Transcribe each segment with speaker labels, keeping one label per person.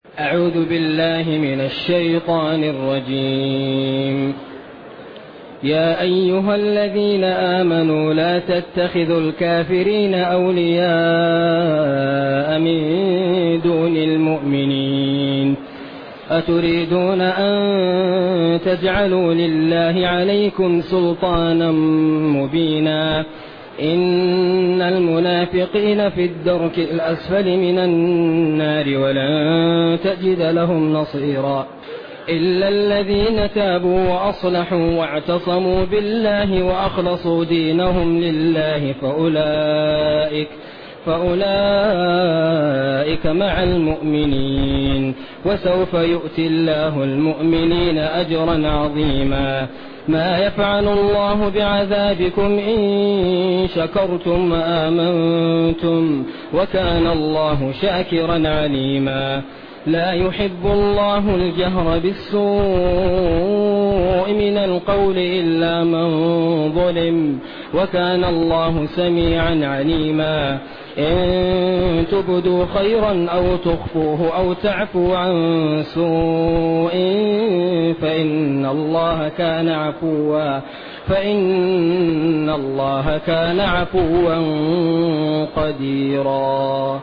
Speaker 1: أعوذ بالله من الشيطان الرجيم. يا أيها الذين آمنوا لا تتخذوا الكافرين أولياء من دون المؤمنين أتريدون أن تجعلوا لله عليكم سلطانا مبينا إن المنافقين في الدرك الأسفل من النار ولن تجد لهم نصيرا إلا الذين تابوا وأصلحوا واعتصموا بالله وأخلصوا دينهم لله فأولئك مع المؤمنين وسوف يؤتي الله المؤمنين أجرا عظيما. ما يفعل الله بعذابكم إن شكرتم وآمنتم وكان الله شاكرا عليما. لا يحب الله الجهر بالسوء من القول إلا من ظلم وكان الله سميعا عليما. إن تبدوا خيرا أو تخفوه أو تعفوا عن سوء فإن الله كان عفوا قديرا.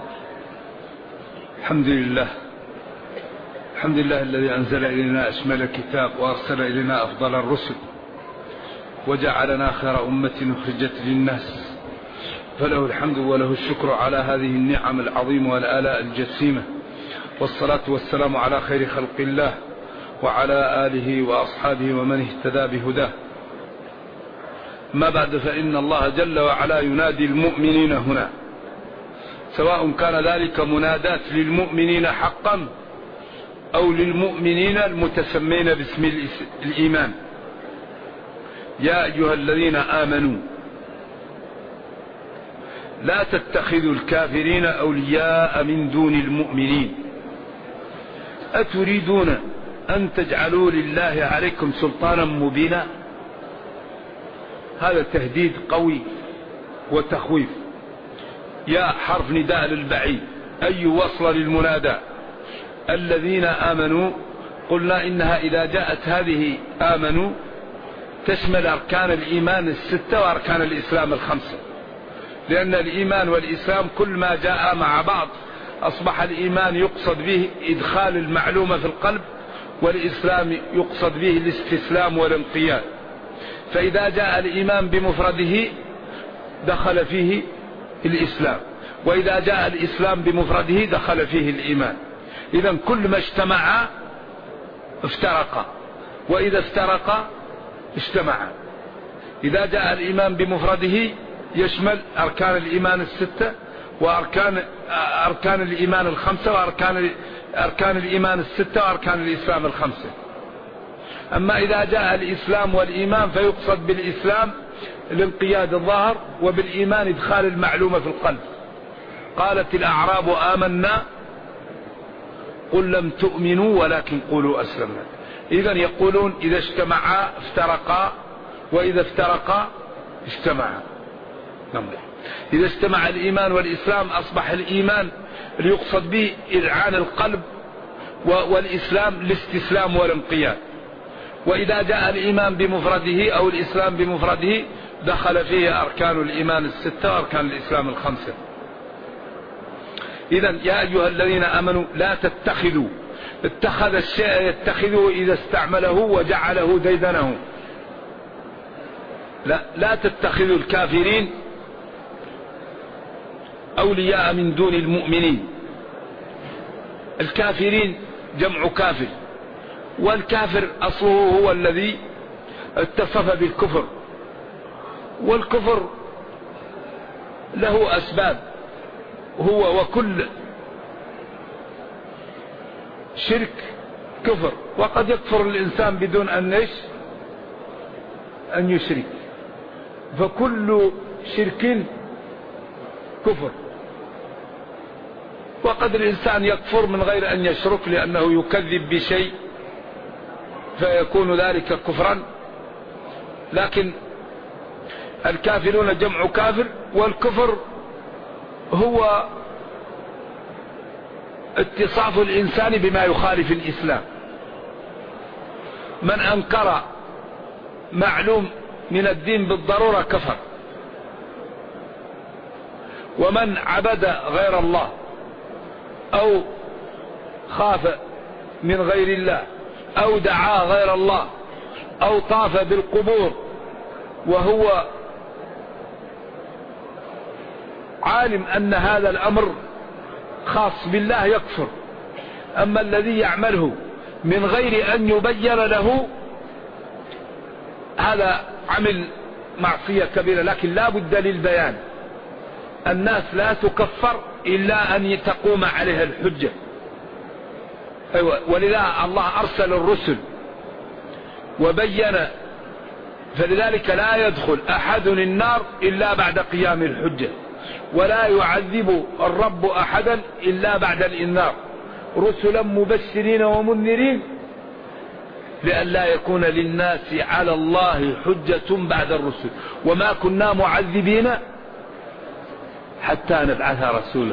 Speaker 2: الحمد لله الذي أنزل إلينا أشمل الكتاب وأرسل إلينا أفضل الرسل وجعلنا خير أمة أخرجت للناس، فله الحمد وله الشكر على هذه النعم العظيمة والآلاء الجسيمة، والصلاة والسلام على خير خلق الله وعلى آله وأصحابه ومن اهتدى بهداه. ما بعد، فإن الله جل وعلا ينادي المؤمنين هنا، سواء كان ذلك منادات للمؤمنين حقا أو للمؤمنين المتسمين باسم الإيمان. يا أيها الذين آمنوا لا تتخذوا الكافرين أولياء من دون المؤمنين أتريدون أن تجعلوا لله عليكم سلطانا مبينا. هذا تهديد قوي وتخويف. يا حرف نداء للبعيد، أي وصل للمنادى. الذين آمنوا قلنا إنها إذا جاءت هذه آمنوا تشمل أركان الإيمان الستة وأركان الإسلام الخمسة، لأن الإيمان والإسلام كل ما جاء مع بعض أصبح الإيمان يقصد به إدخال المعلومة في القلب، والإسلام يقصد به الاستسلام والانقياد. فإذا جاء الإيمان بمفرده دخل فيه الإسلام، وإذا جاء الإسلام بمفرده دخل فيه الإيمان. إذن كل ما اجتمع افترقا، وإذا افترقا اجتمعا. إذا جاء الإيمان بمفرده يشمل أركان الإيمان الستة وأركان الإيمان الخمسة وأركان الإيمان الستة وأركان الإسلام الخمسة. أما إذا جاء الإسلام والإيمان فيقصد بالإسلام الانقياد الظاهر، وبالإيمان إدخال المعلومة في القلب. قالت الأعراب آمنا قل لم تؤمنوا ولكن قولوا أسلمنا. إذن يقولون إذا اجتمعا افترقا، وإذا افترقا اجتمعا. إذا اجتمع الإيمان والإسلام أصبح الإيمان اللي يقصد به إذعان القلب، والإسلام الاستسلام والانقياد. وإذا جاء الإيمان بمفرده أو الإسلام بمفرده دخل فيه أركان الإيمان الستة وأركان الإسلام الخمسة. إذن يا أيها الذين آمنوا لا تتخذوا. اتخذ الشيء يتخذه إذا استعمله وجعله ديدنه. لا تتخذوا الكافرين أولياء من دون المؤمنين. الكافرين جمع كافر، والكافر أصله هو الذي اتصف بالكفر، والكفر له أسباب، هو وكل شرك كفر. وقد يكفر الإنسان بدون أن يشرك، فكل شرك كفر. وقد الإنسان يكفر من غير أن يشرك لأنه يكذب بشيء فيكون ذلك كفرا. لكن الكافرون جمع كافر، والكفر هو اتصاف الإنسان بما يخالف الإسلام. من أنكر معلوم من الدين بالضرورة كفر، ومن عبد غير الله أو خاف من غير الله أو دعا غير الله أو طاف بالقبور وهو عالم أن هذا الأمر خاص بالله يكفر. أما الذي يعمله من غير أن يبين له هذا عمل معصية كبيرة، لكن لا بد للبيان. الناس لا تكفر إلا أن تقوم عليها الحجة. ولذا الله أرسل الرسل وبين، فلذلك لا يدخل أحد النار إلا بعد قيام الحجة، ولا يعذب الرب أحدا إلا بعد الإنذار، رسلا مبشرين ومنذرين لئلا يكون للناس على الله حجة بعد الرسل، وما كنا معذبين حتى نبعث رسولا.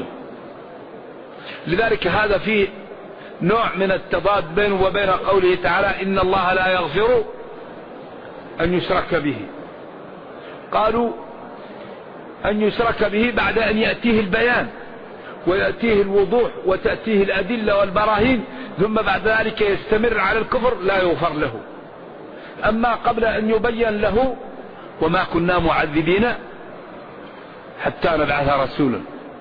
Speaker 2: لذلك هذا فيه نوع من التضاد بينه وبين قوله تعالى إن الله لا يغفر أن يشرك به. قالوا أن يشرك به بعد أن يأتيه البيان ويأتيه الوضوح وتأتيه الأدلة والبراهين، ثم بعد ذلك يستمر على الكفر لا يغفر له. أما قبل أن يبين له وما كنا معذبين حتى نبعث رسولا،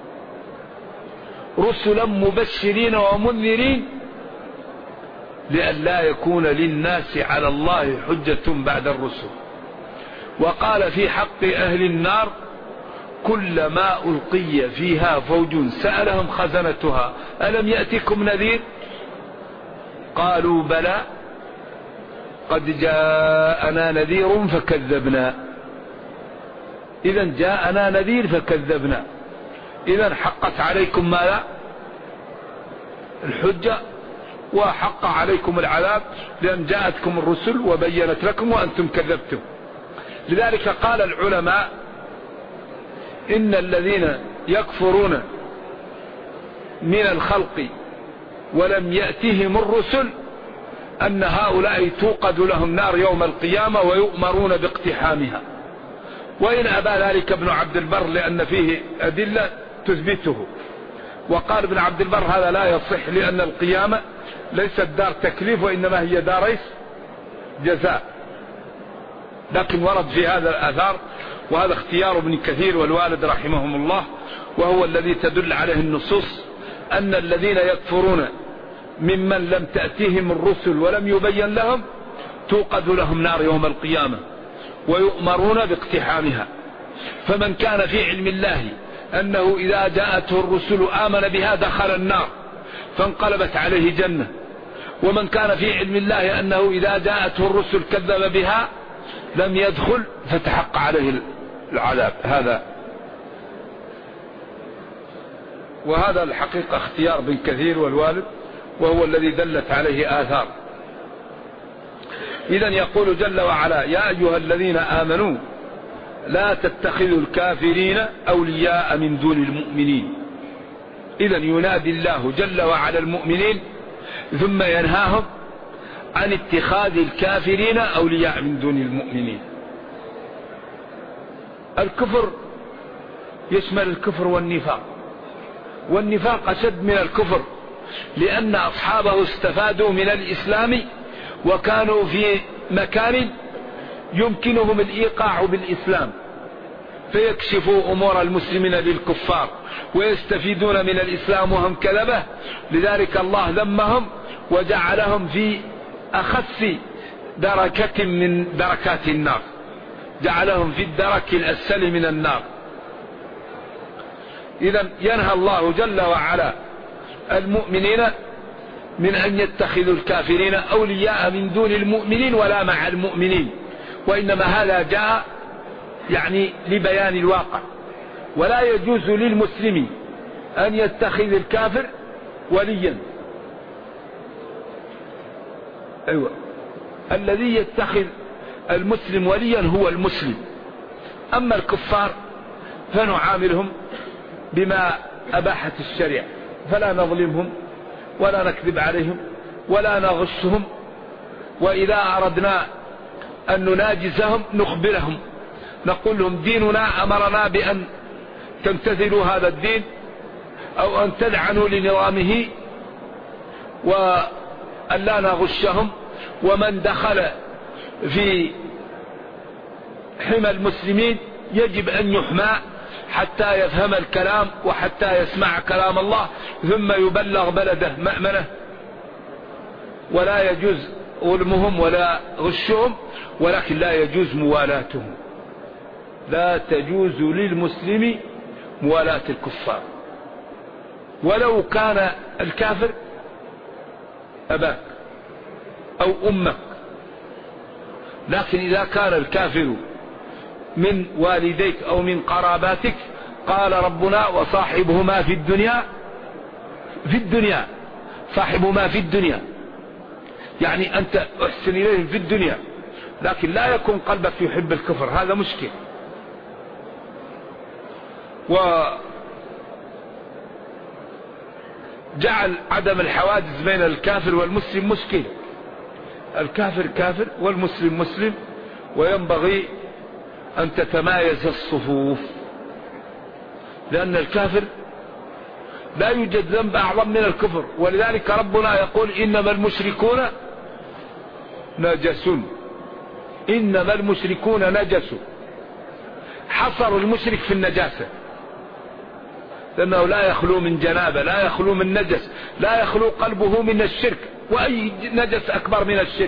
Speaker 2: رسلا مبشرين ومنذرين لئلا يكون للناس على الله حجة بعد الرسل. وقال في حق أهل النار كلما ألقي فيها فوج سألهم خزنتها ألم يأتكم نذير قالوا بلى قد جاءنا نذير فكذبنا. إذا جاءنا نذير فكذبنا، إذا حقت عليكم ماذا؟ الحجة، وحق عليكم العذاب لأن جاءتكم الرسل وبينت لكم وأنتم كذبتم. لذلك قال العلماء إن الذين يكفرون من الخلق ولم يأتهم الرسل أن هؤلاء توقد لهم نار يوم القيامة ويؤمرون باقتحامها. وإن أبى ذلك ابن عبد البر لأن فيه أدلة تثبته. وقال ابن عبد البر هذا لا يصح لأن القيامة ليست دار تكليف وإنما هي دار جزاء، لكن ورد في هذا الآثار، وهذا اختيار ابن كثير والوالد رحمهم الله، وهو الذي تدل عليه النصوص أن الذين يكفرون ممن لم تأتيهم الرسل ولم يبين لهم توقد لهم نار يوم القيامة ويؤمرون باقتحامها. فمن كان في علم الله أنه إذا جاءته الرسل آمن بها دخل النار فانقلبت عليه جنة، ومن كان في علم الله أنه إذا جاءته الرسل كذب بها لم يدخل فتحق عليه العذاب. وهذا الحقيقة اختيار بن كثير والوالد، وهو الذي دلت عليه آثار. إذن يقول جل وعلا يا أيها الذين آمنوا لا تتخذوا الكافرين أولياء من دون المؤمنين. إذن ينادي الله جل وعلا المؤمنين ثم ينهاهم عن اتخاذ الكافرين أولياء من دون المؤمنين. الكفر يشمل الكفر والنفاق، والنفاق أشد من الكفر لأن أصحابه استفادوا من الإسلام وكانوا في مكان يمكنهم الإيقاع بالإسلام فيكشفوا أمور المسلمين للكفار ويستفيدون من الإسلام وهم كذبة. لذلك الله ذمهم وجعلهم في أخس دركة من دركات النار، جعلهم في الدرك الأسفل من النار. إذن ينهى الله جل وعلا المؤمنين من أن يتخذوا الكافرين أولياء من دون المؤمنين ولا مع المؤمنين، وإنما هذا جاء يعني لبيان الواقع. ولا يجوز للمسلم أن يتخذ الكافر وليا. أيوة، الذي يتخذ المسلم وليا هو المسلم. أما الكفار فنعاملهم بما أباحت الشريعة فلا نظلمهم ولا نكذب عليهم ولا نغشهم، وإذا أردنا أن نناجزهم نخبرهم، نقول لهم ديننا أمرنا بأن تمتثلوا هذا الدين أو أن تدعنوا لنظامه، وأن لا نغشهم. ومن دخل في حمى المسلمين يجب أن يحمى حتى يفهم الكلام وحتى يسمع كلام الله، ثم يبلغ بلده مأمنه، ولا يجوز ظلمهم ولا غشهم، ولكن لا يجوز موالاتهم. لا تجوز للمسلم موالاة الكفار ولو كان الكافر أباك أو أمك، لكن إذا كان الكافر من والديك أو من قراباتك قال ربنا وصاحبهما في الدنيا صاحبهما في الدنيا، يعني أنت أحسن إليهم في الدنيا، لكن لا يكون قلبك يحب الكفر، هذا مشكل. وجعل عدم الحواجز بين الكافر والمسلم مشكلة. الكافر كافر والمسلم مسلم، وينبغي أن تتمايز الصفوف، لأن الكافر لا يوجد ذنب أعظم من الكفر، ولذلك ربنا يقول إنما المشركون نجس، إنما المشركون نجس، حصر المشرك في النجاسة، لأنه لا يخلو من جنابة، لا يخلو من نجس، لا يخلو قلبه من الشرك، وأي نجس أكبر من الشرك.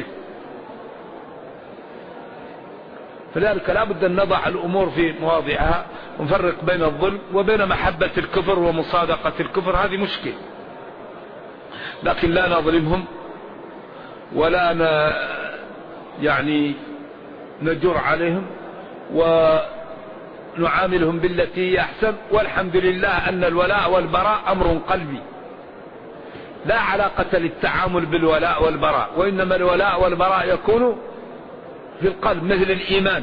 Speaker 2: فلذلك لا بد أن نضع الأمور في مواضعها ونفرق بين الظلم وبين محبة الكفر ومصادقة الكفر، هذه مشكلة. لكن لا نظلمهم ولا يعني نجر عليهم، ونعاملهم بالتي هي أحسن. والحمد لله أن الولاء والبراء أمر قلبي، لا علاقة للتعامل بالولاء والبراء، وإنما الولاء والبراء يكون في القلب مثل الإيمان.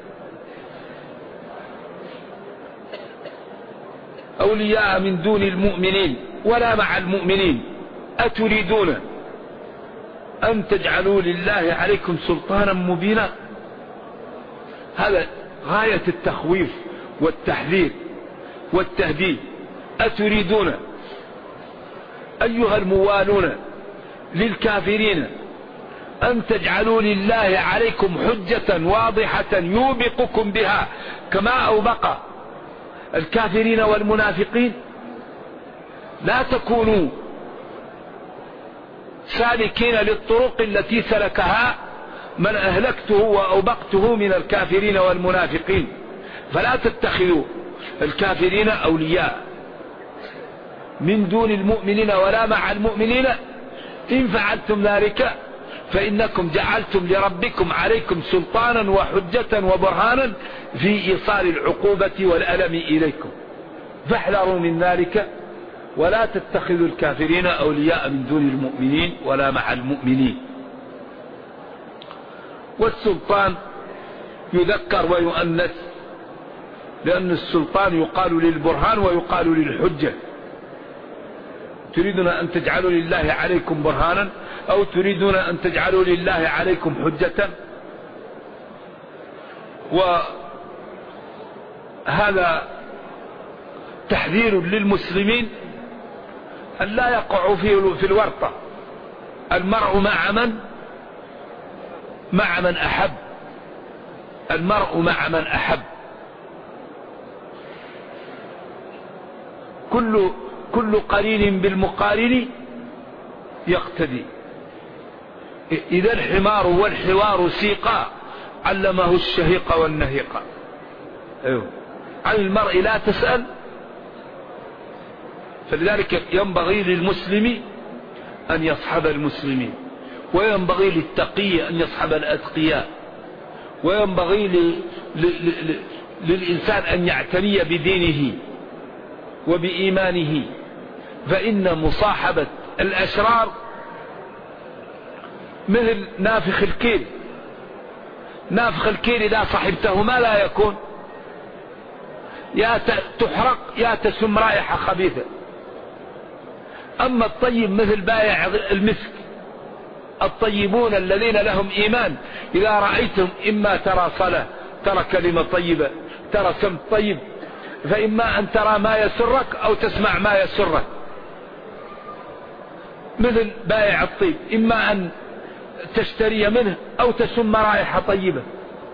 Speaker 2: أولياء من دون المؤمنين ولا مع المؤمنين، أتريدون أن تجعلوا لله عليكم سلطانا مبينا؟ هذا غاية التخويف والتحذير والتهديد. أتريدون أيها الموالون للكافرين أن تجعلوا لله عليكم حجة واضحة يوبقكم بها كما أوبق الكافرين والمنافقين؟ لا تكونوا سالكين للطرق التي سلكها من أهلكته وأوبقته من الكافرين والمنافقين، فلا تتخذوا الكافرين أولياء من دون المؤمنين ولا مع المؤمنين، إن فعلتم ذلك فإنكم جعلتم لربكم عليكم سلطانا وحجة وبرهانا في إيصال العقوبة والألم إليكم، فاحذروا من ذلك ولا تتخذوا الكافرين أولياء من دون المؤمنين ولا مع المؤمنين. والسلطان يذكر ويؤنث، لأن السلطان يقال للبرهان ويقال للحجة. تريدون أن تجعلوا لله عليكم برهانا أو تريدون أن تجعلوا لله عليكم حجة. وهذا تحذير للمسلمين أن لا يقعوا في الورطة. المرء مع من أحب، المرء مع من أحب. كل قرين بالمقارن يقتدي. إذا الحمار والحوار سيقا علمه الشهيق والنهيق. عن المرء لا تسأل. فلذلك ينبغي للمسلم أن يصحب المسلمين، وينبغي للتقي أن يصحب الأتقياء، وينبغي للإنسان أن يعتني بدينه وبإيمانه، فإن مصاحبة الأشرار مثل نافخ الكيل. نافخ الكيل إذا صحبته ما لا يكون، يا تحرق يا تشم رائحة خبيثة. أما الطيب مثل بائع المسك، الطيبون الذين لهم إيمان إذا رأيتم إما ترى صلاة، ترى كلمة طيبة، ترى سمت طيب، فإما أن ترى ما يسرك أو تسمع ما يسرك، مثل بائع الطيب، إما أن تشتري منه أو تشم رائحة طيبة.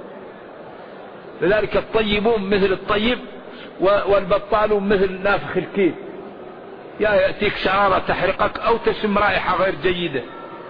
Speaker 2: لذلك الطيبون مثل الطيب، والبطالون مثل نافخ الكيل، يا يأتيك شرارة تحرقك أو تشم رائحة غير جيدة.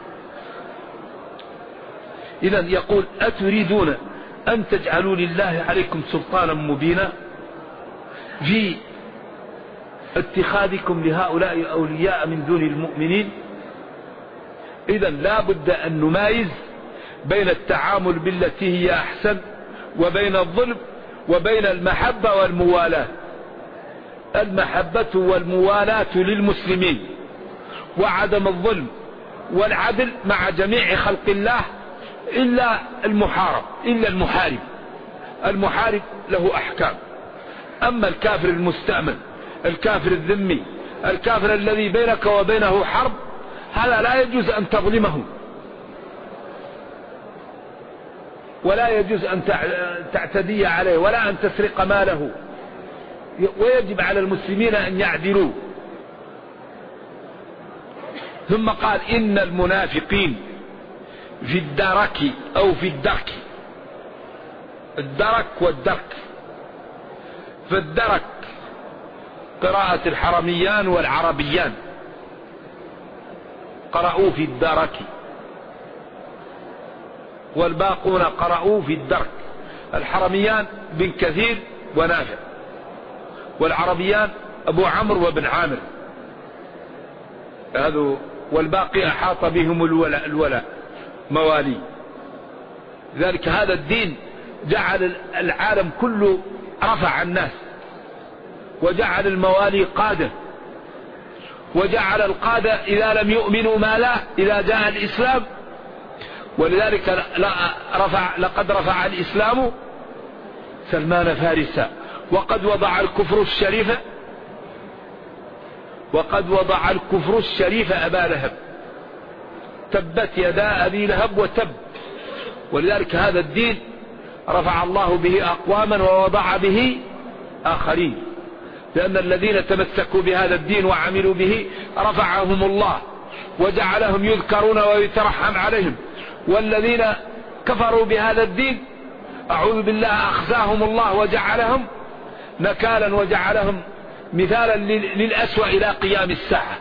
Speaker 2: إذن يقول أتريدون أن تجعلوا لله عليكم سلطانا مبينا في اتخاذكم لهؤلاء أولياء من دون المؤمنين. إذن لا بد أن نمايز بين التعامل بالتي هي أحسن وبين الظلم وبين المحبة والموالاة. المحبة والموالاة للمسلمين وعدم الظلم والعدل مع جميع خلق الله إلا المحارب، إلا المحارب. المحارب له أحكام. أما الكافر المستأمن، الكافر الذمي، الكافر الذي بينك وبينه حرب، هذا لا يجوز أن تظلمه، ولا يجوز أن تعتدي عليه، ولا أن تسرق ماله، ويجب على المسلمين أن يعدلوا. ثم قال إن المنافقين في الدرك أو في الدرك، الدرك والدرك. فالدرك قراءة الحرميان والعربيان قرأوا في الدرك، والباقون قرأوا في الدرك. الحرميان بن كثير ونافع، والعربيان أبو عمرو وابن عامر، هذا. والباقي أحاط بهم الولاء موالي. ذلك هذا الدين جعل العالم كله رفع الناس، وجعل الموالي قادة، وجعل القادة إذا لم يؤمنوا مالا إذا جاء الإسلام. ولذلك لقد رفع الإسلام سلمان فارسا، وقد وضع الكفر الشريف، وقد وضع الكفر الشريف أبا لهب، تبت يدا أبي لهب وتب. ولذلك هذا الدين رفع الله به أقواما ووضع به آخرين، لأن الذين تمسكوا بهذا الدين وعملوا به رفعهم الله وجعلهم يذكرون ويترحم عليهم. والذين كفروا بهذا الدين أعوذ بالله أخزاهم الله وجعلهم نكالا وجعلهم مثالا للأسوأ إلى قيام الساعة.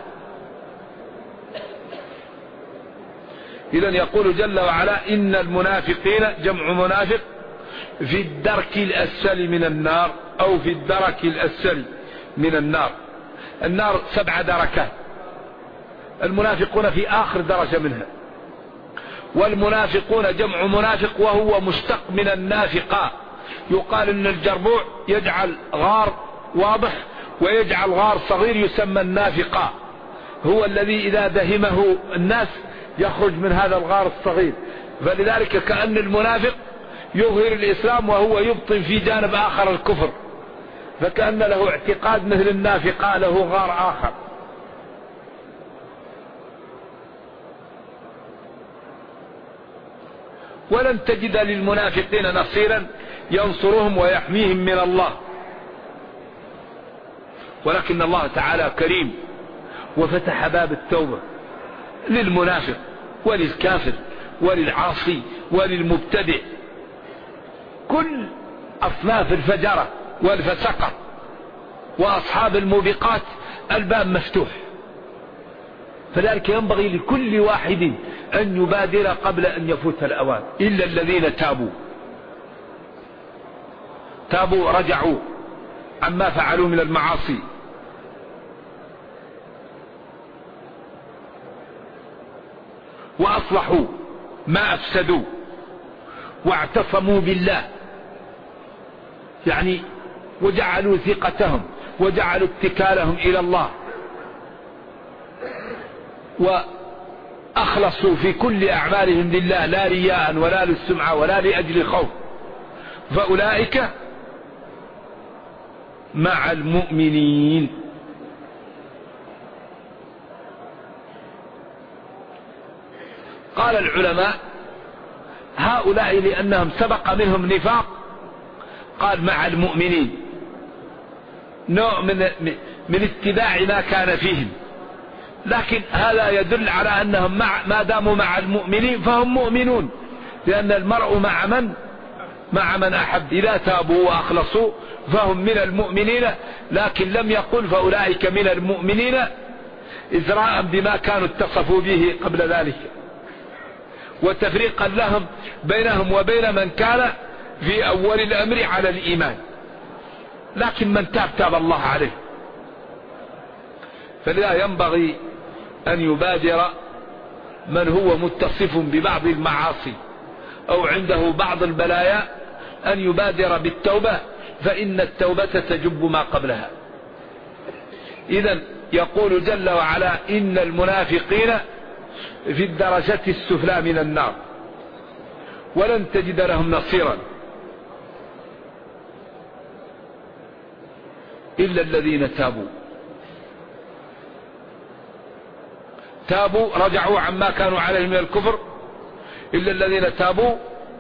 Speaker 2: إذن يقول جل وعلا إن المنافقين جمع منافق في الدرك الأسفل من النار، أو في الدرك الأسفل من النار. النار 7 دركات، المنافقون في آخر درجة منها. والمنافقون جمع منافق وهو مشتق من النافقة. يقال إن الجربوع يجعل غار واضح ويجعل غار صغير يسمى النافقة، هو الذي إذا دهمه الناس يخرج من هذا الغار الصغير. فلذلك كأن المنافق يظهر الإسلام وهو يبطن في جانب آخر الكفر، فكأن له اعتقاد مثل النافقة له غار آخر. ولن تجد للمنافقين نصيرا ينصرهم ويحميهم من الله. ولكن الله تعالى كريم وفتح باب التوبة للمنافق وللكافر وللعاصي وللمبتدع، كل أصناف الفجرة والفسقة وأصحاب الموبقات الباب مفتوح. فذلك ينبغي لكل واحد أن يبادر قبل أن يفوت الأوان، إلا الذين تابوا رجعوا عما فعلوا من المعاصي وأصلحوا ما أفسدوا واعتصموا بالله، يعني وجعلوا ثقتهم وجعلوا اتكالهم إلى الله، وأخلصوا في كل أعمالهم لله لا رياء ولا للسمعة ولا لأجل خوف، فأولئك مع المؤمنين. قال العلماء هؤلاء لأنهم سبق منهم نفاق، قال مع المؤمنين، نوع من اتباع ما كان فيهم، لكن هذا يدل على أنهم ما داموا مع المؤمنين فهم مؤمنون، لأن المرء مع من أحب، إذا تابوا وأخلصوا فهم من المؤمنين، لكن لم يقل فأولئك من المؤمنين إزراء بما كانوا اتصفوا به قبل ذلك، وتفريقا لهم بينهم وبين من كان في أول الأمر على الإيمان، لكن من تاب الله عليه. فلا ينبغي أن يبادر من هو متصف ببعض المعاصي أو عنده بعض البلايا أن يبادر بالتوبة، فإن التوبة تجب ما قبلها. إذن يقول جل وعلا إن المنافقين في الدرجة السفلى من النار ولن تجد لهم نصيرا إلا الذين تابوا رجعوا عما كانوا عليه من الكفر، إلا الذين تابوا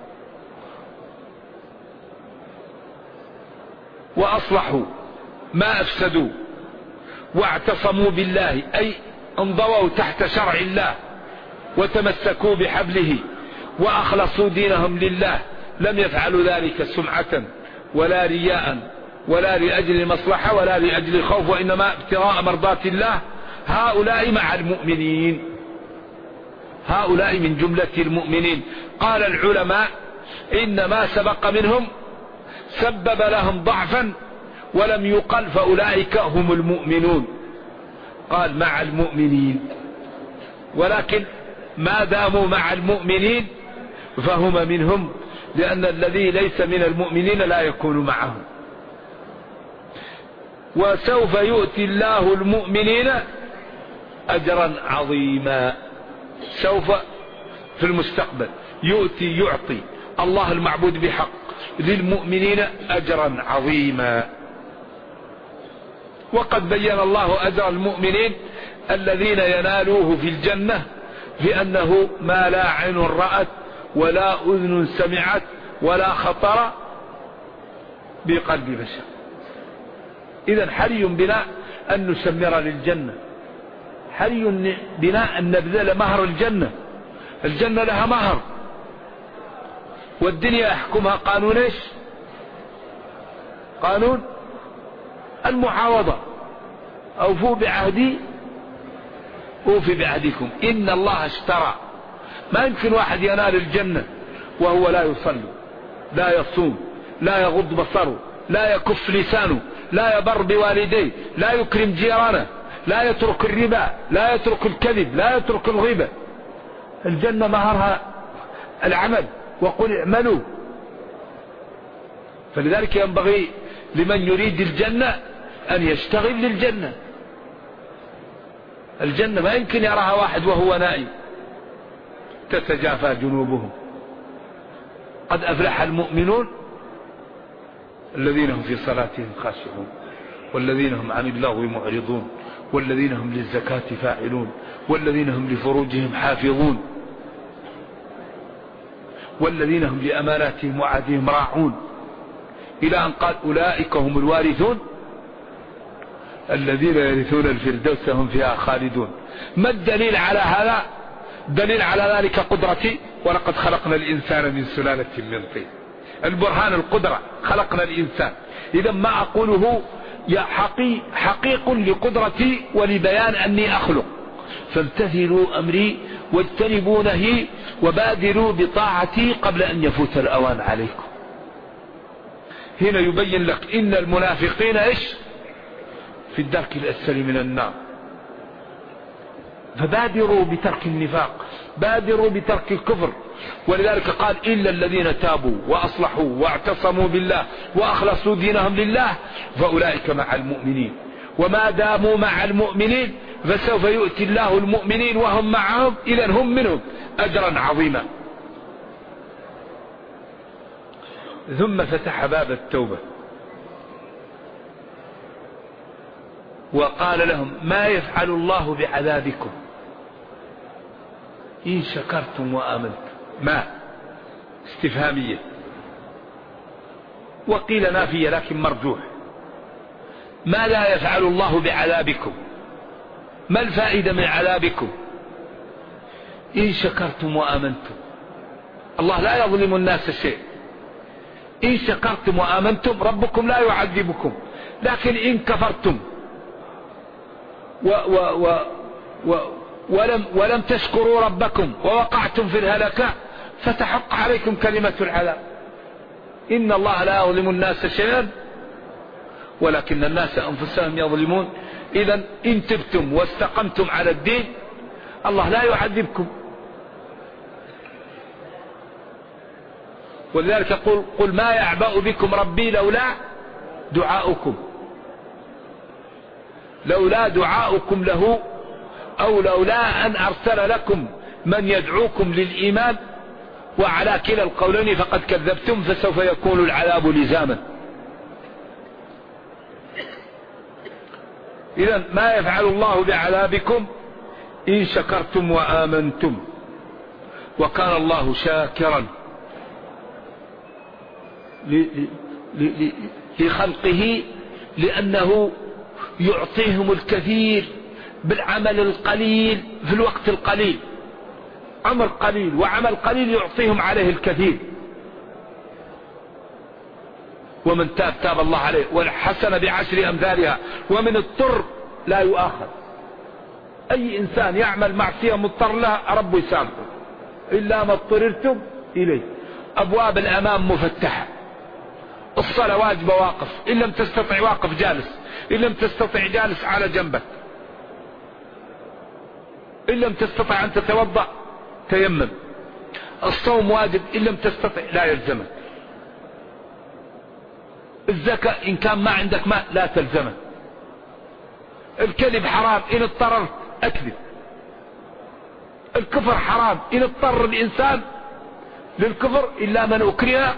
Speaker 2: وأصلحوا ما أفسدوا واعتصموا بالله، أي انضووا تحت شرع الله وتمسكوا بحبله وأخلصوا دينهم لله، لم يفعلوا ذلك سمعة ولا رياء ولا لأجل مصلحة ولا لأجل خوف، وإنما ابتغاء مرضات الله، هؤلاء مع المؤمنين، هؤلاء من جملة المؤمنين. قال العلماء إن ما سبق منهم سبب لهم ضعفا ولم يقل فأولئك هم المؤمنون، قال مع المؤمنين، ولكن ما داموا مع المؤمنين فهم منهم، لأن الذي ليس من المؤمنين لا يكون معهم. وسوف يؤتي الله المؤمنين أجرا عظيما، سوف في المستقبل يعطي الله المعبود بحق للمؤمنين أجرا عظيما. وقد بين الله أجر المؤمنين الذين ينالوه في الجنة بأنه ما لا عين رأت ولا أذن سمعت ولا خطر بقلب بشر. إذن حري بنا أن نسمر للجنة، حري بنا أن نبذل مهر الجنة، الجنة لها مهر، والدنيا يحكمها قانون ايش؟ قانون المعاوضة، أوفوا بعهدي أوفي بعهدكم إن الله اشترى. ما يمكن واحد ينال الجنة وهو لا يصلي لا يصوم لا يغض بصره لا يكف لسانه لا يبر بوالديه لا يكرم جيرانه لا يترك الربا لا يترك الكذب لا يترك الغيبة. الجنة مهرها العمل، وقل اعملوا. فلذلك ينبغي لمن يريد الجنة أن يشتغل للجنة. الجنة ما يمكن يراها واحد وهو نائم. تتجافى جنوبهم، قد أفلح المؤمنون الذين هم في صلاتهم خاشعون والذين هم عن اللغو معرضون والذين هم للزكاة فاعلون والذين هم لفروجهم حافظون والذين هم لأماناتهم وعهدهم راعون، إلى أن قال أولئك هم الوارثون الذين يرثون الفردوس هم فيها خالدون. ما الدليل على هذا؟ دليل على ذلك قدرتي ولقد خلقنا الإنسان من سلالة من طين. البرهان القدرة، خلقنا الإنسان. إذا ما أقوله حقيق لقدرتي ولبيان أني أخلق، فامتثلوا أمري واجتنبوا نهي وبادروا بطاعتي قبل أن يفوت الأوان عليكم. هنا يبين لك إن المنافقين إيش؟ في الدرك الأسفل من النار. فبادروا بترك النفاق، بادروا بترك الكفر. ولذلك قال إلا الذين تابوا وأصلحوا واعتصموا بالله وأخلصوا دينهم لله فأولئك مع المؤمنين. وما داموا مع المؤمنين فسوف يؤتي الله المؤمنين وهم معهم، إذن هم منهم أجرا عظيما. ثم فتح باب التوبة وقال لهم ما يفعل الله بعذابكم إن شكرتم وآمنتم. ما استفهامية، وقيل نافية لكن مرجوح. ما لا يفعل الله بعذابكم؟ ما الفائدة من عذابكم إن شكرتم وآمنتم؟ الله لا يظلم الناس شيء. إن شكرتم وآمنتم ربكم لا يعذبكم، لكن إن كفرتم ولم تشكروا ربكم ووقعتم في الهلكة فتحق عليكم كلمة العذاب. إن الله لا يظلم الناس شيئا ولكن الناس أنفسهم يظلمون. إذن إن تبتم واستقمتم على الدين الله لا يعذبكم. ولذلك يقول قل ما يعبأ بكم ربي لولا دعاؤكم. لولا دعاؤكم له، أو لولا أن أرسل لكم من يدعوكم للإيمان، وعلى كلا القولين فقد كذبتم فسوف يكون العذاب لزاما. إذن ما يفعل الله بعذابكم إن شكرتم وآمنتم، وكان الله شاكرا لخلقه، لأنه يعطيهم الكثير بالعمل القليل في الوقت القليل. عمر قليل وعمل قليل يعطيهم عليه الكثير. ومن تاب تاب الله عليه، والحسنة بعشر أمثالها، ومن اضطر لا يؤاخذ. أي إنسان يعمل معصية مضطر لها رب يسامحه إلا ما اضطررتم إليه. أبواب الأمام مفتحة، الصلاة واجبة واقف، إن لم تستطع واقف جالس، إن لم تستطع جالس على جنبك، إن لم تستطع أن تتوضأ تيمم. الصوم واجب إن لم تستطع لا يلزمك. الزكاة إن كان ما عندك ماء لا تلزمك. الكذب حرام إن اضطررت أكذب. الكفر حرام إن اضطر الإنسان للكفر إلا من أكره،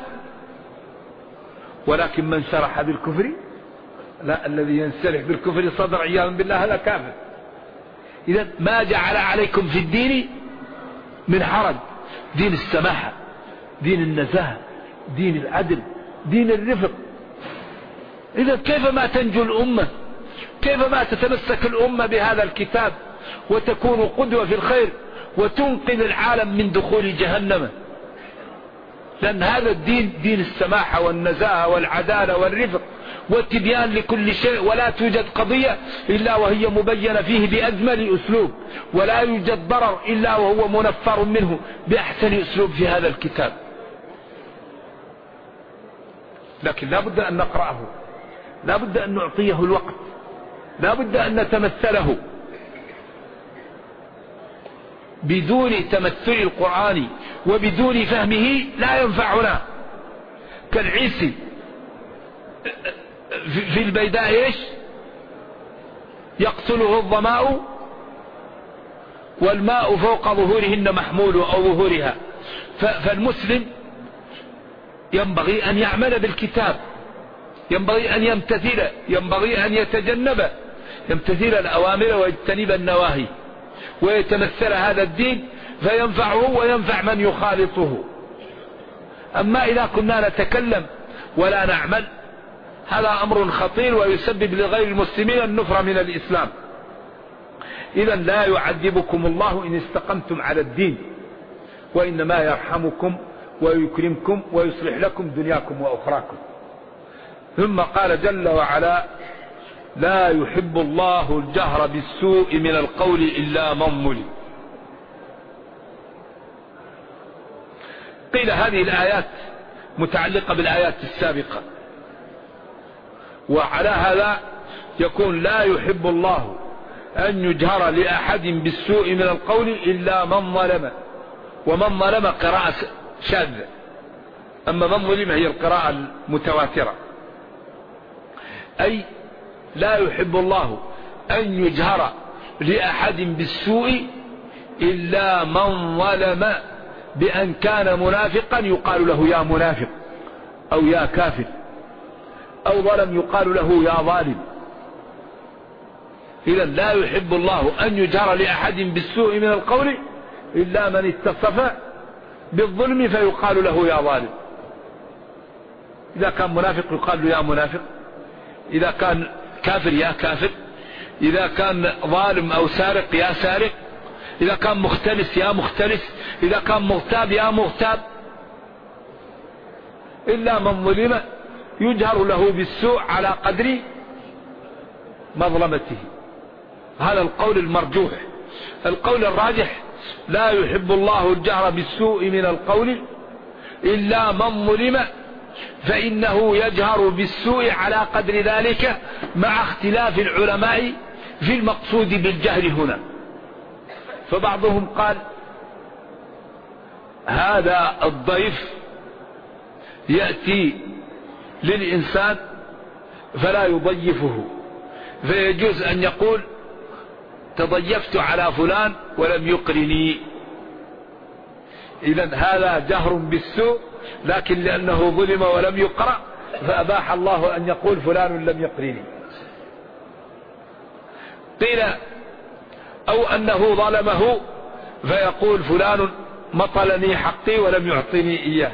Speaker 2: ولكن من شرح بالكفر لا، الذي ينسرح بالكفر صدر عياذا بالله هذا كافر. إذا ما جعل عليكم في الدين من حرج. دين السماحة، دين النزاهة، دين العدل، دين الرفق. إذا كيف ما تنجو الأمة، كيف ما تتمسك الأمة بهذا الكتاب وتكون قدوة في الخير وتنقذ العالم من دخول جهنم؟ لأن هذا الدين دين السماحة والنزاهة والعدالة والرفق والتبيان لكل شيء، ولا توجد قضية إلا وهي مبينة فيه بأجمل أسلوب، ولا يوجد ضرر إلا وهو منفر منه بأحسن أسلوب في هذا الكتاب. لكن لا بد أن نقرأه، لا بد أن نعطيه الوقت، لا بد أن نتمثله. بدون تمثل القرآن وبدون فهمه لا ينفعنا. كالعيسي في البيداء ايش؟ يقتله الظماء والماء فوق ظهورهن محمول أو ظهورها. فالمسلم ينبغي أن يعمل بالكتاب، ينبغي أن يمتثل، ينبغي أن يتجنب، يمتثل الأوامر ويجتنب النواهي، ويتمثل هذا الدين فينفعه وينفع من يخالطه. أما إذا كنا نتكلم ولا نعمل هذا أمر خطير ويسبب لغير المسلمين النفرة من الإسلام. إذا لا يعذبكم الله إن استقمتم على الدين، وإنما يرحمكم ويكرمكم ويصلح لكم دنياكم وأخراكم. ثم قال جل وعلا: لا يحب الله الجهر بالسوء من القول إلا من ظلم. قيل هذه الآيات متعلقة بالآيات السابقة، وعلى هذا يكون لا يحب الله أن يجهر لأحد بالسوء من القول إلا من ظلم. ومن ظلم قراءة شاذة، أما من ظلم هي القراءة المتواترة. أي لا يحب الله أن يجهر لأحد بالسوء إلا من ظلم، بأن كان منافقا يقال له يا منافق أو يا كافر، أو ظلم يقال له يا ظالم. إذا لا يحب الله أن يجهر لأحد بالسوء من القول إلا من اتصف بالظلم فيقال له يا ظالم. إذا كان منافق يقال له يا منافق، إذا كان كافر يا كافر، إذا كان ظالم أو سارق يا سارق، إذا كان مختلس يا مختلس، إذا كان مغتاب يا مغتاب. إلا من ظلم يجهر له بالسوء على قدر مظلمته. هذا القول المرجوح. القول الراجح لا يحب الله الجهر بالسوء من القول إلا من ظلم، فإنه يجهر بالسوء على قدر ذلك، مع اختلاف العلماء في المقصود بالجهر هنا. فبعضهم قال هذا الضيف يأتي للإنسان فلا يضيفه، فيجوز أن يقول تضيفت على فلان ولم يقرني. إذن هذا جهر بالسوء، لكن لأنه ظلم ولم يقرأ فأباح الله أن يقول فلان لم يقرني. قيل أو أنه ظلمه فيقول فلان مطلني حقي ولم يعطيني إياه.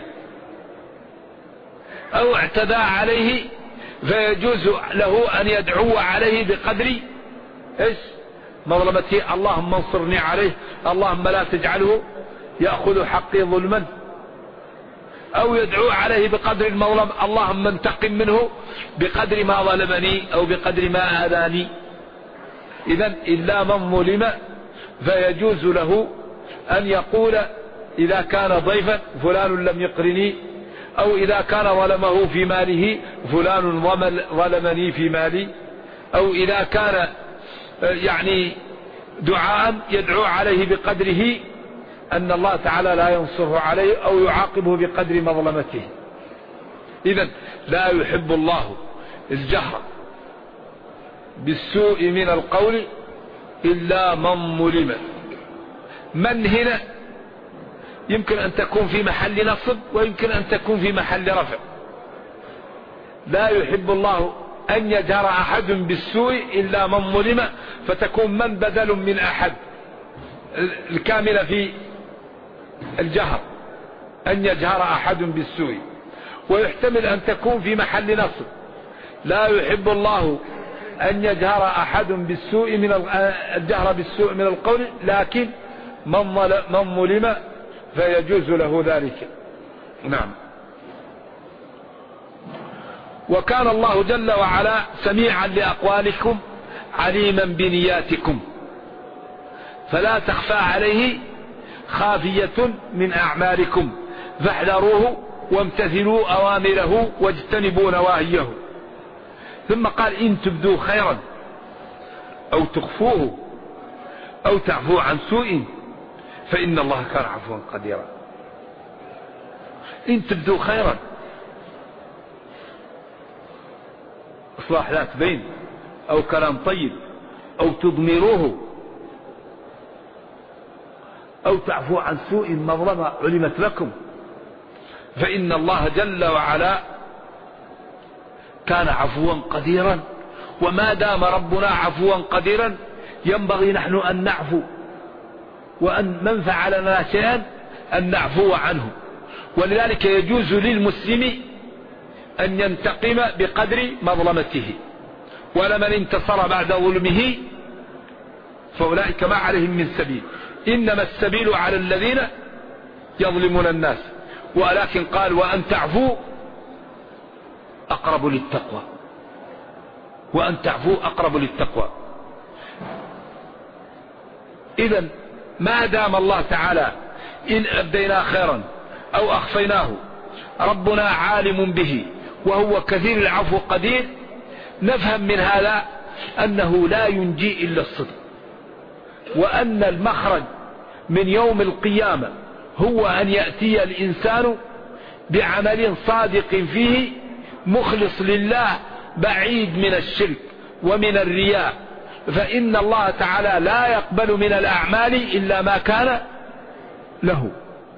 Speaker 2: أو اعتدى عليه فيجوز له أن يدعو عليه بقدر إيش مظلمته، اللهم انصرني عليه، اللهم لا تجعله يأخذ حقي ظلما. أو يدعو عليه بقدر المظلم، اللهم انتقم منه بقدر ما ظلمني أو بقدر ما آذاني. إذن إلا من ظلم فيجوز له أن يقول إذا كان ضيفا فلان لم يقرني، أو إذا كان ظلمه في ماله فلان ظلمني في مالي، أو إذا كان يعني دعاء يدعو عليه بقدره أن الله تعالى لا ينصره عليه أو يعاقبه بقدر مظلمته. إذن لا يحب الله الجهر بالسوء من القول إلا من ظلم. من هنا يمكن أن تكون في محل نصب ويمكن أن تكون في محل رفع. لا يحب الله أن يجهر أحد بالسوء إلا من ظلم، فتكون من بدل من أحد الكاملة في الجهر، أن يجهر أحد بالسوء. ويحتمل أن تكون في محل نصب لا يحب الله أن يجهر أحد بالسوء من الجهر بالسوء من القول، لكن من ظلم فيجوز له ذلك. نعم. وكان الله جل وعلا سميعا لأقوالكم عليما بنياتكم، فلا تخفى عليه خافية من أعمالكم، فاحذروه وامتثلوا أوامره واجتنبوا نواهيه. ثم قال إن تبدوا خيرا أو تخفوه أو تعفو عن سوء فإن الله كان عفوا قديرا. إن تبدوا خيرا إصلاح ذات بين أو كلام طيب أو تضمروه أو تعفو عن سوء مظلمة علمت لكم، فإن الله جل وعلا كان عفوا قديرا. وما دام ربنا عفوا قديرا ينبغي نحن أن نعفو، وأن من فعل لنا شيئا أن نعفو عنه. ولذلك يجوز للمسلم أن ينتقم بقدر مظلمته، ولمن انتصر بعد ظلمه فأولئك ما عليهم من سبيل، إنما السبيل على الذين يظلمون الناس. ولكن قال وأن تعفو أقرب للتقوى، وأن تعفو أقرب للتقوى. إذن ما دام الله تعالى إن أبدينا خيرا أو أخفيناه ربنا عالم به وهو كثير العفو قدير، نفهم من هذا أنه لا ينجي إلا الصدق، وأن المخرج من يوم القيامة هو أن يأتي الإنسان بعمل صادق فيه مخلص لله بعيد من الشرك ومن الرياء، فإن الله تعالى لا يقبل من الأعمال إلا ما كان له.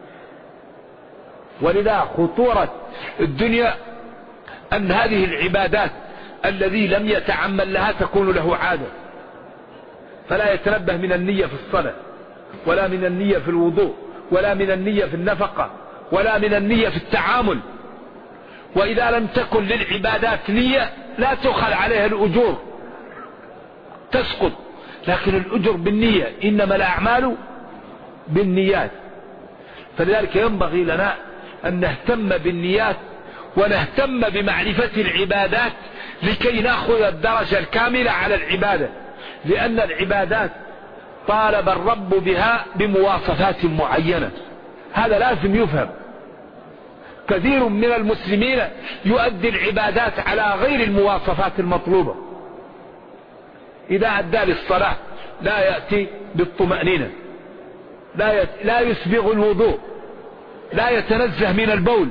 Speaker 2: ولذا خطورة الدنيا أن هذه العبادات الذي لم يتعمل لها تكون له عادة، فلا يتنبه من النية في الصلاة ولا من النية في الوضوء، ولا من النية في النفقة، ولا من النية في التعامل. وإذا لم تكن للعبادات نية لا تؤخذ عليها الأجور، تسقط. لكن الأجر بالنية، إنما الأعمال بالنيات. فلذلك ينبغي لنا أن نهتم بالنيات ونهتم بمعرفة العبادات لكي نأخذ الدرجة الكاملة على العبادة، لأن العبادات طالب الرب بها بمواصفات معينة، هذا لازم يفهم. كثير من المسلمين يؤدي العبادات على غير المواصفات المطلوبة. إذا أدى للصلاة لا يأتي بالطمأنينة، لا يسبغ الوضوء، لا يتنزه من البول.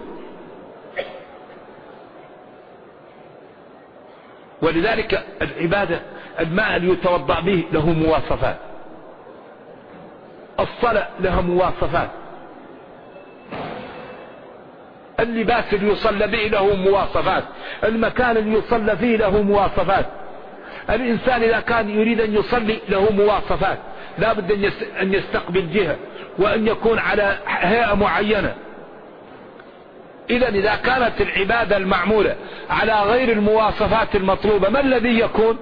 Speaker 2: ولذلك العبادة، الماء اللي يتوضأ به له مواصفات، الصلاة لها مواصفات، اللباس اللي يصلى به له مواصفات، المكان اللي يصلى فيه له مواصفات. الإنسان إذا كان يريد أن يصلي له مواصفات، لا بد أن يستقبل جهة، وأن يكون على هيئة معينة. إذا كانت العبادة المعمولة على غير المواصفات المطلوبة، ما الذي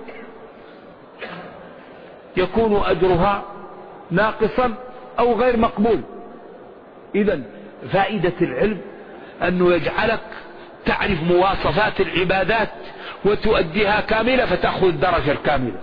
Speaker 2: يكون أجرها ناقصا أو غير مقبول. إذا فائدة العلم أنه يجعلك تعرف مواصفات العبادات وتؤديها كاملة فتأخذ الدرجة الكاملة.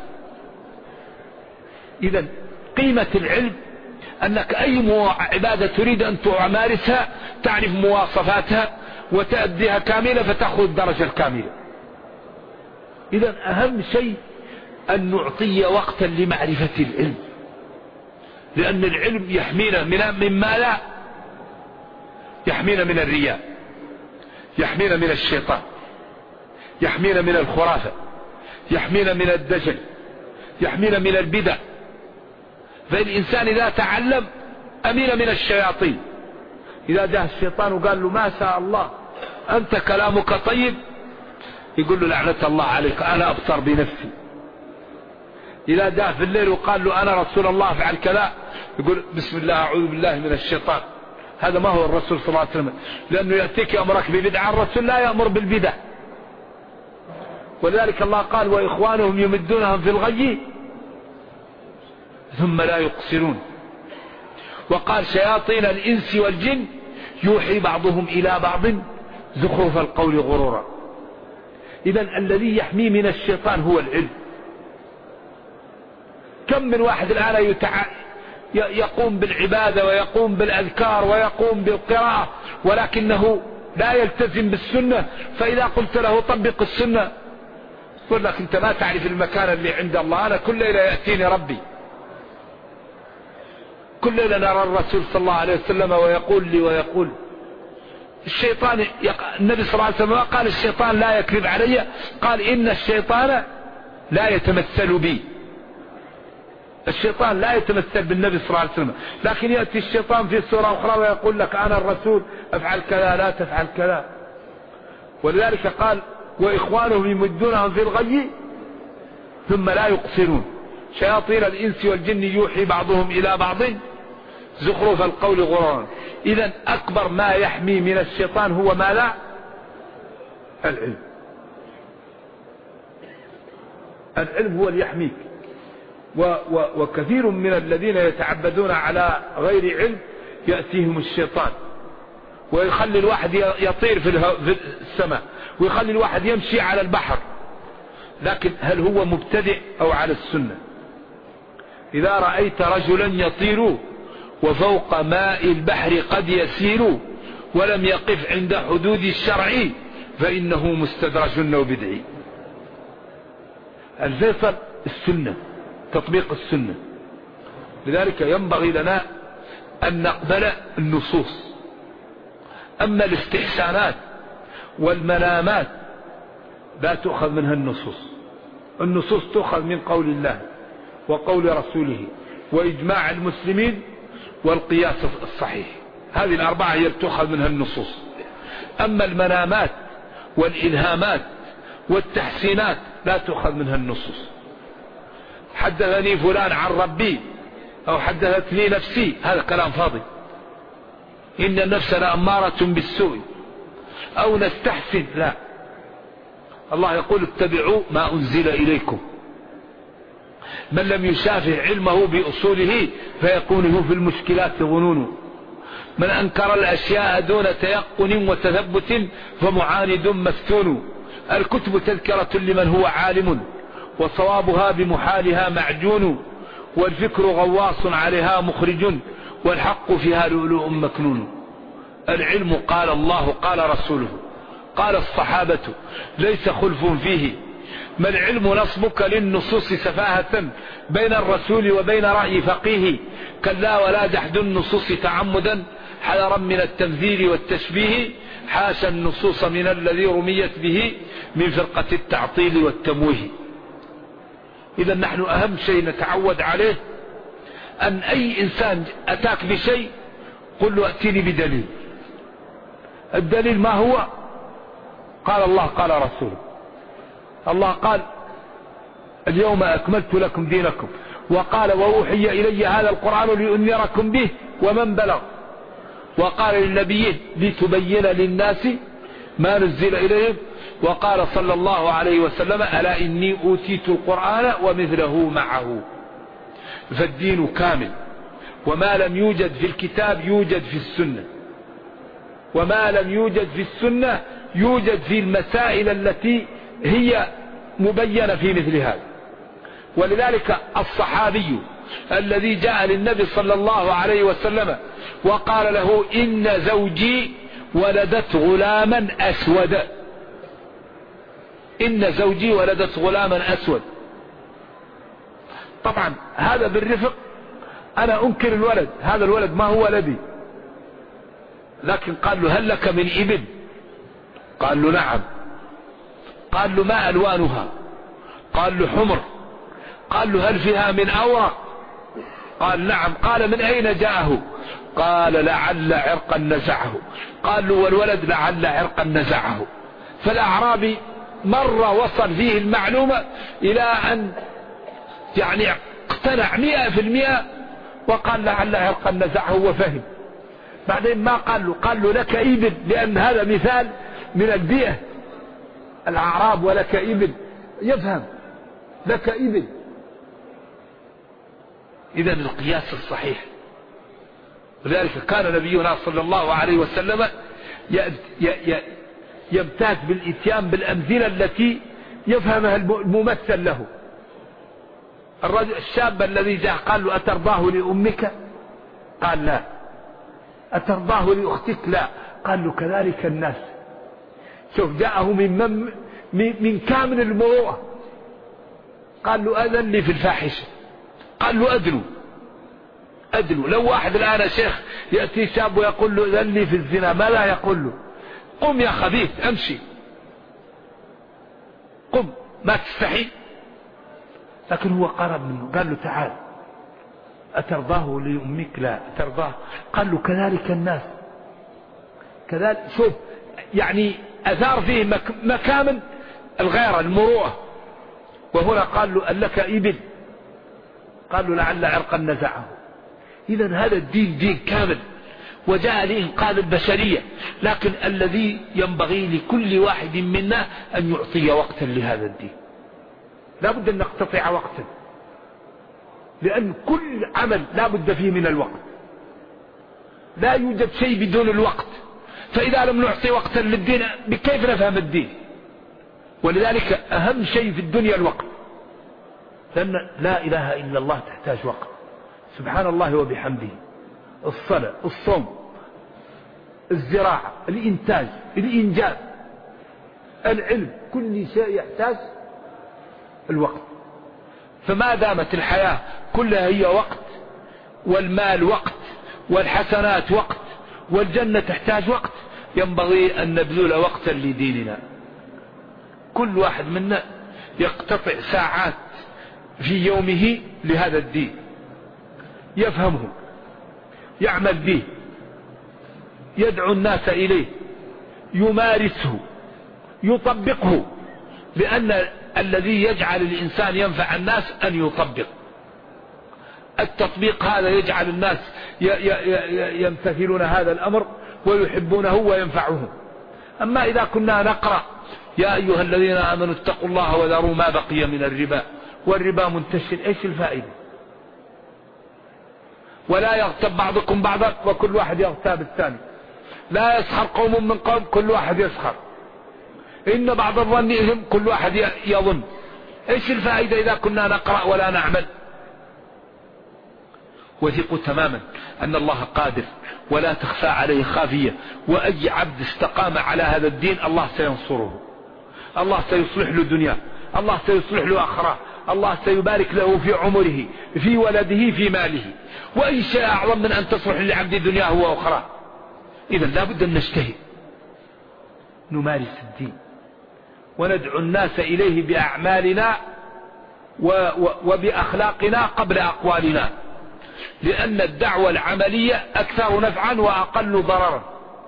Speaker 2: إذا قيمة العلم أنك أي عبادة تريد أن تمارسها تعرف مواصفاتها وتأديها كاملة فتأخذ الدرجة الكاملة. إذا أهم شيء أن نعطي وقتا لمعرفة العلم، لأن العلم يحمينا مما لا، يحمينا من الرياء، يحمينا من الشيطان، يحمينا من الخرافة، يحمينا من الدجل، يحمينا من البدع. فالإنسان إذا تعلم أمين من الشياطين. إذا جاء الشيطان وقال له ما شاء الله أنت كلامك طيب، يقول له لعنة الله عليك أنا أبصر بنفسي. إذا جاء في الليل وقال له أنا رسول الله فعل كذا، يقول بسم الله أعوذ بالله من الشيطان. هذا ما هو الرسول صلى الله عليه وسلم، لأنه يأتيك أمرك ببدعة، الرسول لا يأمر بالبدع. ولذلك الله قال وإخوانهم يمدونهم في الغي ثم لا يقصرون. وقال شياطين الإنس والجن يوحي بعضهم إلى بعض زخرف القول غرورا. إذن الذي يحمي من الشيطان هو العلم. كم من واحد الآن يقوم بالعبادة ويقوم بالأذكار ويقوم بالقراءة، ولكنه لا يلتزم بالسنة. فإذا قلت له طبق السنة يقول لك أنت ما تعرف المكان اللي عند الله، أنا كل ليلة يأتيني ربي، كل ليلة نرى الرسول صلى الله عليه وسلم ويقول لي ويقول. الشيطان النبي صلى الله عليه وسلم قال الشيطان لا يكذب علي، قال إن الشيطان لا يتمثل بي. الشيطان لا يتمثل بالنبي صلى الله عليه وسلم، لكن يأتي الشيطان في سورة أخرى ويقول لك أنا الرسول أفعل كذا لا تفعل كذا. ولذلك قال وإخوانهم يمدونهم في الغي ثم لا يقصرون. شياطين الإنس والجن يوحي بعضهم إلى بعض زخرف القول غرورا. إذن أكبر ما يحمي من الشيطان هو ما لا؟ العلم. العلم هو اللي يحميك. وكثير من الذين يتعبدون على غير علم يأتيهم الشيطان ويخلي الواحد يطير في السماء، ويخلي الواحد يمشي على البحر، لكن هل هو مبتدئ أو على السنة؟ إذا رأيت رجلا يطير وفوق ماء البحر قد يسير ولم يقف عند حدود الشرع فإنه مستدرج أو بدعي. الفيصل السنة، تطبيق السنة. لذلك ينبغي لنا أن نقبل النصوص. أما الاستحسانات والمنامات لا تؤخذ منها النصوص. النصوص تؤخذ من قول الله وقول رسوله وإجماع المسلمين والقياس الصحيح. هذه الأربعة هي تؤخذ منها النصوص. أما المنامات والإلهامات والتحسينات لا تؤخذ منها النصوص. حدثني فلان عن ربي أو حدثتني نفسي، هذا كلام فاضي. إن النفس لأمارة بالسوء، أو نستحسن، لا. الله يقول اتبعوا ما أنزل إليكم. من لم يشافه علمه بأصوله فيكون في المشكلات ظنون. من أنكر الأشياء دون تيقن وتثبت فمعاند مفتون. الكتب تذكرة لمن هو عالم، وصوابها بمحالها معجون. والفكر غواص عليها مخرج، والحق فيها لؤلؤ مكنون. العلم قال الله قال رسوله قال الصحابة ليس خلف فيه. ما العلم نصبك للنصوص سفاهة بين الرسول وبين رأي فقيه. كلا ولا جحد النصوص تعمدا حذرا من التمثيل والتشبيه. حاشا النصوص من الذي رميت به من فرقة التعطيل والتمويه. إذا نحن أهم شيء نتعود عليه أن أي إنسان أتاك بشيء قل له أتيني بدليل. الدليل ما هو؟ قال الله قال رسوله. الله قال اليوم أكملت لكم دينكم، وقال وأوحي إلي هذا القرآن لأنذركم به ومن بلغ. وقال للنبي لتبين للناس ما نزل إليهم. وقال صلى الله عليه وسلم ألا إني أوتيت القرآن ومثله معه. فالدين كامل، وما لم يوجد في الكتاب يوجد في السنة، وما لم يوجد في السنة يوجد في المسائل التي هي مبينة في مثل هذا. ولذلك الصحابي الذي جاء للنبي صلى الله عليه وسلم وقال له إن زوجي ولدت غلاما أسود، إن زوجي ولدت غلاما أسود. طبعا هذا بالرفق، أنا أنكر الولد، هذا الولد ما هو ولدي. لكن قال له هل لك من ابن؟ قال له نعم. قال له ما ألوانها؟ قال له حمر. قال له هل فيها من أورق؟ قال نعم. قال من أين جاءه؟ قال لعل عرقا نزعه. قال له والولد لعل عرقا نزعه. فالأعرابي مرة وصل فيه المعلومة إلى أن يعني اقتنع 100%، وقال لعل عرقا نزعه وفهم. بعدين ما قال له، قال له لك ابن، لأن هذا مثال من البيئة. الأعراب ولك ابن يفهم، لك ابن. إذن القياس الصحيح. ولذلك كان نبينا صلى الله عليه وسلم يمتاز بالإتيان بالأمثلة التي يفهمها الممثل له. الرجل الشاب الذي جاء قال له أترضاه لأمك؟ قال لا. أترضاه لأختك؟ لا. قال له كذلك الناس. شوف جاءه من كامل المروءة. قال له أذن لي في الفاحشة. قال له أدلوا. لو واحد الآن شيخ يأتي شاب ويقول له أذن لي في الزنا، ما لا يقول له قم يا خبيث أمشي، قم ما تستحي. لكن هو قرب منه قال له تعال. أترضاه لأمك؟ لا. أترضاه؟ قال له كذلك الناس. كذلك. شوف يعني أثار فيه مكامن الغيرة المروءة. وهنا قال له لك ابن؟ قال له لعل عرقا نزعه. إذن هذا الدين دين كامل وجاء لإنقاذ البشرية. لكن الذي ينبغي لكل واحد منا أن يعطي وقتا لهذا الدين. لا بد أن نقتطع وقتا، لأن كل عمل لا بد فيه من الوقت. لا يوجد شيء بدون الوقت. فإذا لم نعطي وقتا للدين كيف نفهم الدين؟ ولذلك أهم شيء في الدنيا الوقت، لأن لا إله إلا الله تحتاج وقت. سبحان الله وبحمده، الصلاة، الصوم، الزراعة، الإنتاج، الإنجاز، العلم، كل شيء يحتاج الوقت. فما دامت الحياة كلها هي وقت، والمال وقت، والحسنات وقت، والجنة تحتاج وقت، ينبغي أن نبذل وقتا لديننا. كل واحد منا يقتطع ساعات في يومه لهذا الدين، يفهمه، يعمل به، يدعو الناس إليه، يمارسه، يطبقه. لأن الذي يجعل الإنسان ينفع الناس أن يطبق. التطبيق هذا يجعل الناس يمتثلون هذا الأمر ويحبونه وينفعهم. أما إذا كنا نقرأ يا أيها الذين آمنوا اتقوا الله وذروا ما بقي من الربا والربا منتشر، إيش الفائدة؟ ولا يغتب بعضكم بعضا وكل واحد يغتاب الثاني، لا يسخر قوم من قوم كل واحد يسخر، إن بعض الظن إثم كل واحد يظن. إيش الفائدة إذا كنا نقرأ ولا نعمل؟ وثقوا تماما أن الله قادر ولا تخفى عليه خافية، وأي عبد استقام على هذا الدين الله سينصره، الله سيصلح له دنياه، الله سيصلح له آخرة، الله سيبارك له في عمره، في ولده، في ماله. وأي شيء أعظم من أن تصلح لعبد دنياه وأخرى. إذا لا بد أن نجتهد نمارس الدين وندعو الناس إليه بأعمالنا وبأخلاقنا قبل أقوالنا، لأن الدعوة العملية أكثر نفعا وأقل ضررا.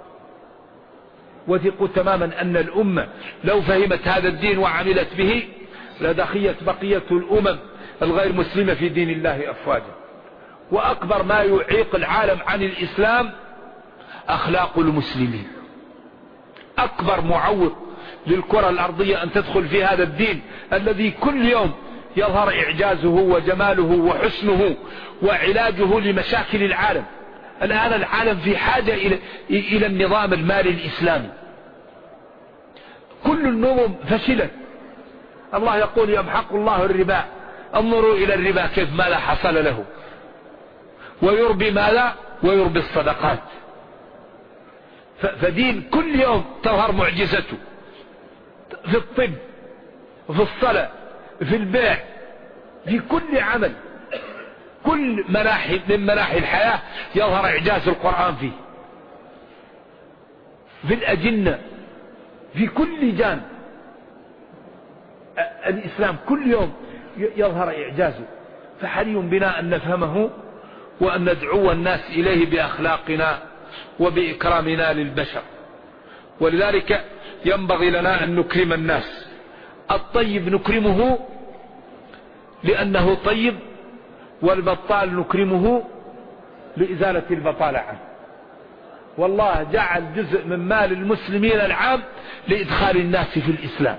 Speaker 2: وثقوا تماما أن الأمة لو فهمت هذا الدين وعملت به لدخيت بقية الأمم الغير مسلمة في دين الله أفواجا. وأكبر ما يعيق العالم عن الإسلام أخلاق المسلمين. أكبر معوق للكرة الأرضية أن تدخل في هذا الدين الذي كل يوم يظهر إعجازه وجماله وحسنه وعلاجه لمشاكل العالم. الآن العالم في حاجة إلى النظام المالي الإسلامي. كل النظم فشلت. الله يقول يمحق الله الربا، انظروا إلى الربا كيف ما لا حصل له، ويربي ما لا، ويربي الصدقات. فدين كل يوم تظهر معجزته في الطب، في الصلاة، في البيع، في كل عمل، كل مناحي من مناحي الحياة يظهر إعجاز القرآن فيه، في الأجنة، في كل جانب. الإسلام كل يوم يظهر إعجازه. فحري بنا أن نفهمه وأن ندعو الناس إليه بأخلاقنا وبإكرامنا للبشر. ولذلك ينبغي لنا أن نكرم الناس. الطيب نكرمه لأنه طيب، والبطال نكرمه لإزالة البطالة عنه. والله جعل جزء من مال المسلمين العام لإدخال الناس في الإسلام.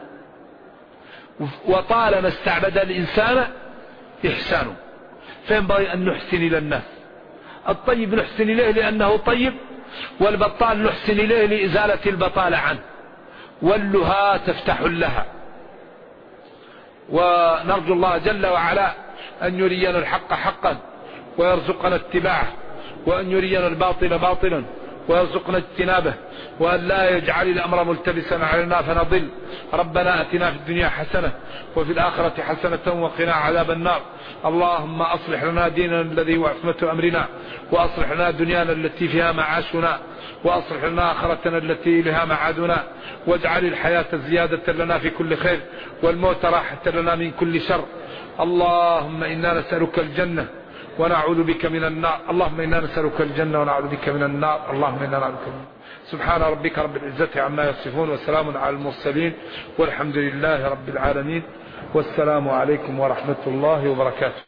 Speaker 2: وطالما استعبد الإنسان إحسانه، فينبغي أن نحسن إلى الناس. الطيب نحسن إليه لأنه طيب، والبطال نحسن إليه لإزالة البطالة عنه. واللها تفتح لها. ونرجو الله جل وعلا أن يرينا الحق حقا ويرزقنا اتباعه، وأن يرينا الباطل باطلا ويرزقنا اجتنابه، وأن لا يجعل الأمر ملتبسا علينا فنضل. ربنا أتنا في الدنيا حسنة وفي الآخرة حسنة وقنا عذاب النار. اللهم أصلح لنا ديننا الذي هو عصمة أمرنا، وأصلح لنا دنيانا التي فيها معاشنا، وأصلح لنا آخرتنا التي لها معادنا، واجعل الحياة زيادة لنا في كل خير، والموت راحة لنا من كل شر. اللهم إنا نسألك الجنة ونعوذ بك من النار. اللهم إنا نسألك الجنة ونعوذ بك من النار. اللهم إنا نعوذ بك من النار. سبحان ربك رب العزة عما يصفون، وسلام على المرسلين، والحمد لله رب العالمين. والسلام عليكم ورحمة الله وبركاته.